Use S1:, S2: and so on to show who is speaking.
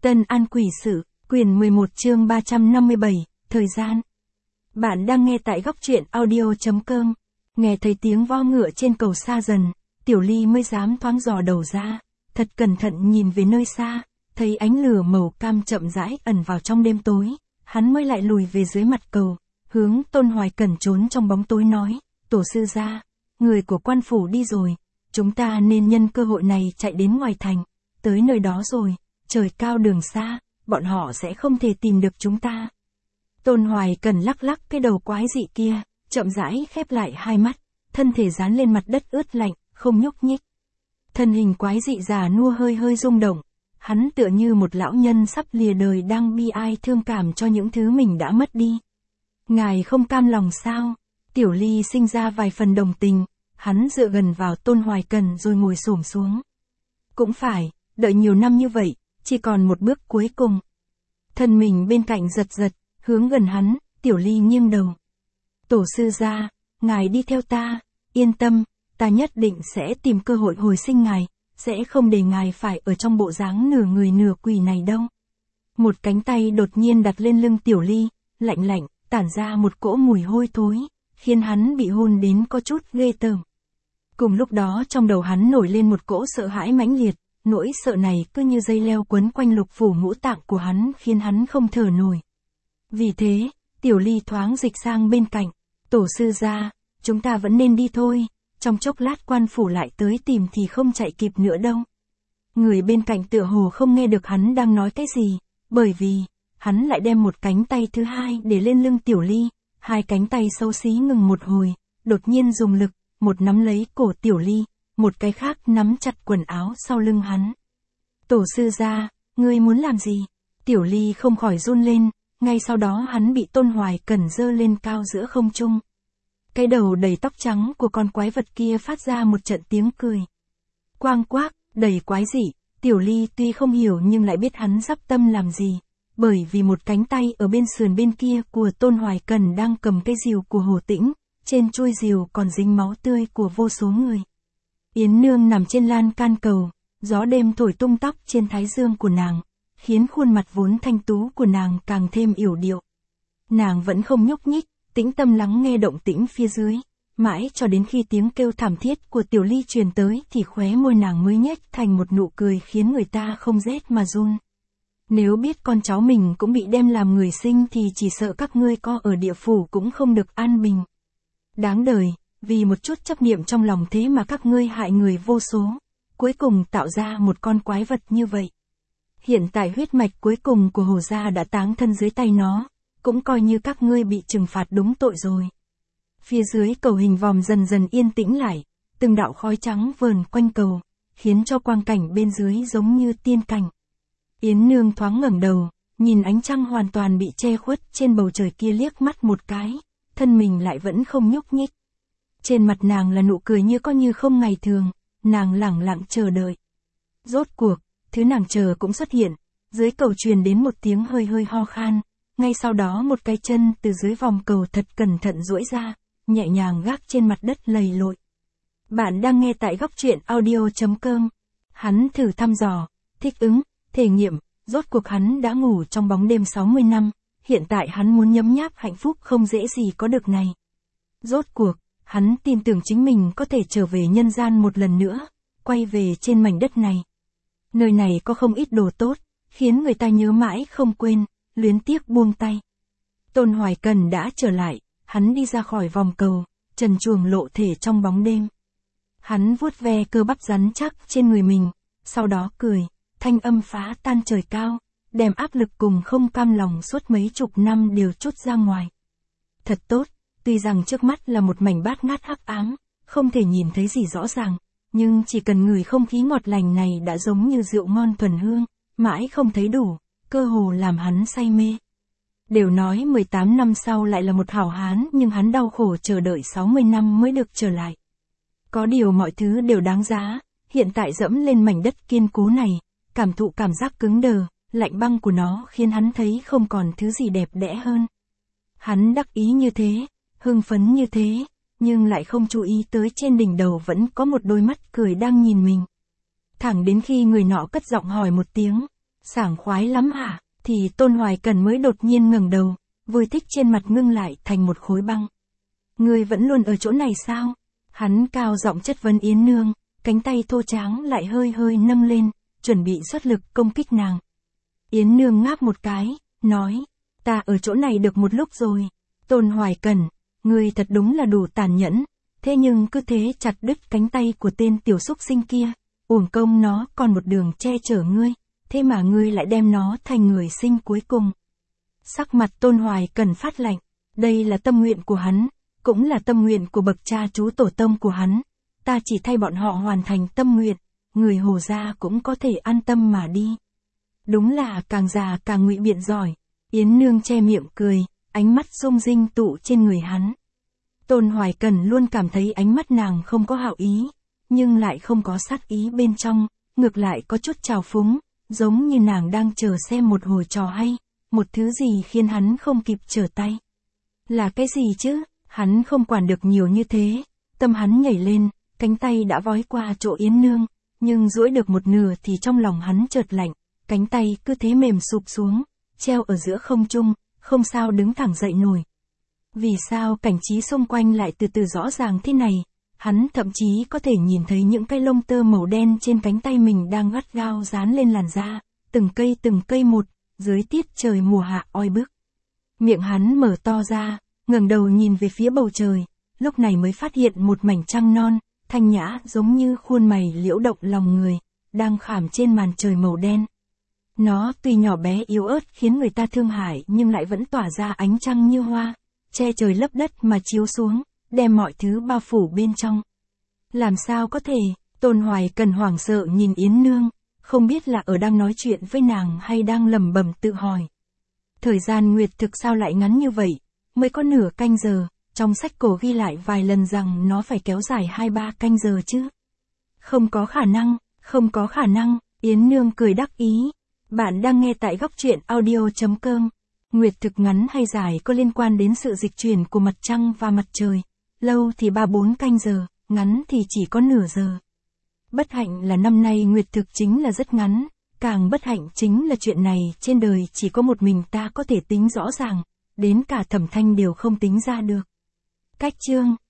S1: Tân An Quỷ Sự, quyển 11 chương 357, thời gian. Bạn đang nghe tại góc truyện audio.com. Nghe thấy tiếng vo ngựa trên cầu xa dần, Tiểu Ly mới dám thoáng dò đầu ra, thật cẩn thận nhìn về nơi xa, thấy ánh lửa màu cam chậm rãi ẩn vào trong đêm tối, hắn mới lại lùi về dưới mặt cầu, hướng Tôn Hoài Cẩn trốn trong bóng tối nói, tổ sư gia, người của quan phủ đi rồi, chúng ta nên nhân cơ hội này chạy đến ngoài thành, tới nơi đó rồi, trời cao đường xa, bọn họ sẽ không thể tìm được chúng ta. Tôn Hoài Cẩn lắc lắc cái đầu quái dị kia, chậm rãi khép lại hai mắt, thân thể dán lên mặt đất ướt lạnh, không nhúc nhích. Thân hình quái dị già nua hơi hơi rung động, hắn tựa như một lão nhân sắp lìa đời đang bi ai thương cảm cho những thứ mình đã mất đi. Ngài không cam lòng sao? Tiểu Ly sinh ra vài phần đồng tình, hắn dựa gần vào Tôn Hoài Cẩn rồi ngồi xổm xuống. Cũng phải, đợi nhiều năm như vậy, chỉ còn một bước cuối cùng. Thân mình bên cạnh giật giật, hướng gần hắn, Tiểu Ly nghiêng đầu. Tổ sư gia, ngài đi theo ta, yên tâm, ta nhất định sẽ tìm cơ hội hồi sinh ngài, sẽ không để ngài phải ở trong bộ dáng nửa người nửa quỷ này đâu. Một cánh tay đột nhiên đặt lên lưng Tiểu Ly, lạnh lạnh, tản ra một cỗ mùi hôi thối, khiến hắn bị hôn đến có chút ghê tởm. Cùng lúc đó trong đầu hắn nổi lên một cỗ sợ hãi mãnh liệt, nỗi sợ này cứ như dây leo quấn quanh lục phủ ngũ tạng của hắn khiến hắn không thở nổi. Vì thế, Tiểu Ly thoáng dịch sang bên cạnh, tổ sư gia, chúng ta vẫn nên đi thôi, trong chốc lát quan phủ lại tới tìm thì không chạy kịp nữa đâu. Người bên cạnh tựa hồ không nghe được hắn đang nói cái gì, bởi vì, hắn lại đem một cánh tay thứ hai để lên lưng Tiểu Ly, hai cánh tay xấu xí ngừng một hồi, đột nhiên dùng lực, một nắm lấy cổ Tiểu Ly, một cái khác nắm chặt quần áo sau lưng hắn. Tổ sư gia, ngươi muốn làm gì? Tiểu Ly không khỏi run lên, ngay sau đó hắn bị Tôn Hoài Cẩn giơ lên cao giữa không trung. Cái đầu đầy tóc trắng của con quái vật kia phát ra một trận tiếng cười. Quang quác, đầy quái dị, Tiểu Ly tuy không hiểu nhưng lại biết hắn sắp tâm làm gì, bởi vì một cánh tay ở bên sườn bên kia của Tôn Hoài Cẩn đang cầm cây rìu của Hồ Tĩnh, trên chuôi rìu còn dính máu tươi của vô số người. Yến Nương nằm trên lan can cầu, gió đêm thổi tung tóc trên thái dương của nàng, khiến khuôn mặt vốn thanh tú của nàng càng thêm yểu điệu. Nàng vẫn không nhúc nhích, tĩnh tâm lắng nghe động tĩnh phía dưới, mãi cho đến khi tiếng kêu thảm thiết của Tiểu Ly truyền tới thì khóe môi nàng mới nhếch thành một nụ cười khiến người ta không rét mà run. Nếu biết con cháu mình cũng bị đem làm người sinh thì chỉ sợ các ngươi có ở địa phủ cũng không được an bình. Đáng đời, vì một chút chấp niệm trong lòng thế mà các ngươi hại người vô số, cuối cùng tạo ra một con quái vật như vậy. Hiện tại huyết mạch cuối cùng của Hồ gia đã táng thân dưới tay nó, cũng coi như các ngươi bị trừng phạt đúng tội rồi. Phía dưới cầu hình vòm dần dần yên tĩnh lại, từng đạo khói trắng vờn quanh cầu, khiến cho quang cảnh bên dưới giống như tiên cảnh. Yến Nương thoáng ngẩng đầu, nhìn ánh trăng hoàn toàn bị che khuất trên bầu trời kia liếc mắt một cái, thân mình lại vẫn không nhúc nhích. Trên mặt nàng là nụ cười như có như không ngày thường, nàng lẳng lặng chờ đợi. Rốt cuộc, thứ nàng chờ cũng xuất hiện, dưới cầu truyền đến một tiếng hơi hơi ho khan, ngay sau đó một cái chân từ dưới vòng cầu thật cẩn thận duỗi ra, nhẹ nhàng gác trên mặt đất lầy lội. Bạn đang nghe tại góc truyện audio.com. Hắn thử thăm dò, thích ứng, thể nghiệm, rốt cuộc hắn đã ngủ trong bóng đêm 60 năm, hiện tại hắn muốn nhấm nháp hạnh phúc không dễ gì có được này. Rốt cuộc, hắn tin tưởng chính mình có thể trở về nhân gian một lần nữa, quay về trên mảnh đất này. Nơi này có không ít đồ tốt, khiến người ta nhớ mãi không quên, luyến tiếc buông tay. Tôn Hoài Cẩn đã trở lại, hắn đi ra khỏi vòng cầu, trần truồng lộ thể trong bóng đêm. Hắn vuốt ve cơ bắp rắn chắc trên người mình, sau đó cười, thanh âm phá tan trời cao, đem áp lực cùng không cam lòng suốt mấy chục năm đều trút ra ngoài. Thật tốt, tuy rằng trước mắt là một mảnh bát ngát hắc ám, không thể nhìn thấy gì rõ ràng, nhưng chỉ cần ngửi không khí ngọt lành này đã giống như rượu ngon thuần hương, mãi không thấy đủ, cơ hồ làm hắn say mê. Đều nói 18 năm sau lại là một hảo hán nhưng hắn đau khổ chờ đợi 60 năm mới được trở lại. Có điều mọi thứ đều đáng giá, hiện tại dẫm lên mảnh đất kiên cố này, cảm thụ cảm giác cứng đờ, lạnh băng của nó khiến hắn thấy không còn thứ gì đẹp đẽ hơn. Hắn đắc ý như thế, hưng phấn như thế, nhưng lại không chú ý tới trên đỉnh đầu vẫn có một đôi mắt cười đang nhìn mình. Thẳng đến khi người nọ cất giọng hỏi một tiếng, Sảng khoái lắm hả? Thì Tôn Hoài Cần mới đột nhiên ngẩng đầu, vui thích trên mặt ngưng lại thành một khối băng. Ngươi vẫn luôn ở chỗ này sao? Hắn cao giọng chất vấn Yến Nương, cánh tay thô tráng lại hơi hơi nâng lên, chuẩn bị xuất lực công kích nàng. Yến Nương ngáp một cái, nói, ta ở chỗ này được một lúc rồi. Tôn Hoài Cần, ngươi thật đúng là đủ tàn nhẫn, thế nhưng cứ thế chặt đứt cánh tay của tên tiểu xúc sinh kia, uổng công nó còn một đường che chở ngươi, thế mà ngươi lại đem nó thành người sinh cuối cùng. Sắc mặt Tôn Hoài Cần phát lạnh, đây là tâm nguyện của hắn, cũng là tâm nguyện của bậc cha chú tổ tông của hắn, ta chỉ thay bọn họ hoàn thành tâm nguyện, người Hồ gia cũng có thể an tâm mà đi. Đúng là càng già càng ngụy biện giỏi. Yến Nương che miệng cười, ánh mắt rung rinh tụ trên người hắn. Tôn Hoài Cần luôn cảm thấy ánh mắt nàng không có hảo ý, nhưng lại không có sát ý bên trong, ngược lại có chút trào phúng, giống như nàng đang chờ xem một hồi trò hay, một thứ gì khiến hắn không kịp trở tay. Là cái gì chứ? Hắn không quản được nhiều như thế, tâm hắn nhảy lên, cánh tay đã vói qua chỗ Yến Nương, nhưng duỗi được một nửa thì trong lòng hắn chợt lạnh, cánh tay cứ thế mềm sụp xuống, treo ở giữa không trung, không sao đứng thẳng dậy nổi. Vì sao cảnh trí xung quanh lại từ từ rõ ràng thế này? Hắn thậm chí có thể nhìn thấy những cái lông tơ màu đen trên cánh tay mình đang gắt gao dán lên làn da, từng cây một, dưới tiết trời mùa hạ oi bức. Miệng hắn mở to ra, ngẩng đầu nhìn về phía bầu trời, lúc này mới phát hiện một mảnh trăng non, thanh nhã giống như khuôn mày liễu động lòng người, đang khảm trên màn trời màu đen. Nó tuy nhỏ bé yếu ớt khiến người ta thương hại nhưng lại vẫn tỏa ra ánh trăng như hoa, che trời lấp đất mà chiếu xuống, đem mọi thứ bao phủ bên trong. Làm sao có thể? Tôn Hoài Cần hoảng sợ nhìn Yến Nương, không biết là ở đang nói chuyện với nàng hay đang lẩm bẩm tự hỏi. Thời gian nguyệt thực sao lại ngắn như vậy, mới có nửa canh giờ, trong sách cổ ghi lại vài lần rằng nó phải kéo dài 2-3 canh giờ chứ. Không có khả năng, Yến Nương cười đắc ý. Bạn đang nghe tại góc truyện audio.com. Nguyệt thực ngắn hay dài có liên quan đến sự dịch chuyển của mặt trăng và mặt trời. Lâu thì 3-4 canh giờ, ngắn thì chỉ có nửa giờ. Bất hạnh là năm nay nguyệt thực chính là rất ngắn. Càng bất hạnh chính là chuyện này trên đời chỉ có một mình ta có thể tính rõ ràng. Đến cả Thẩm Thanh đều không tính ra được. Cách chương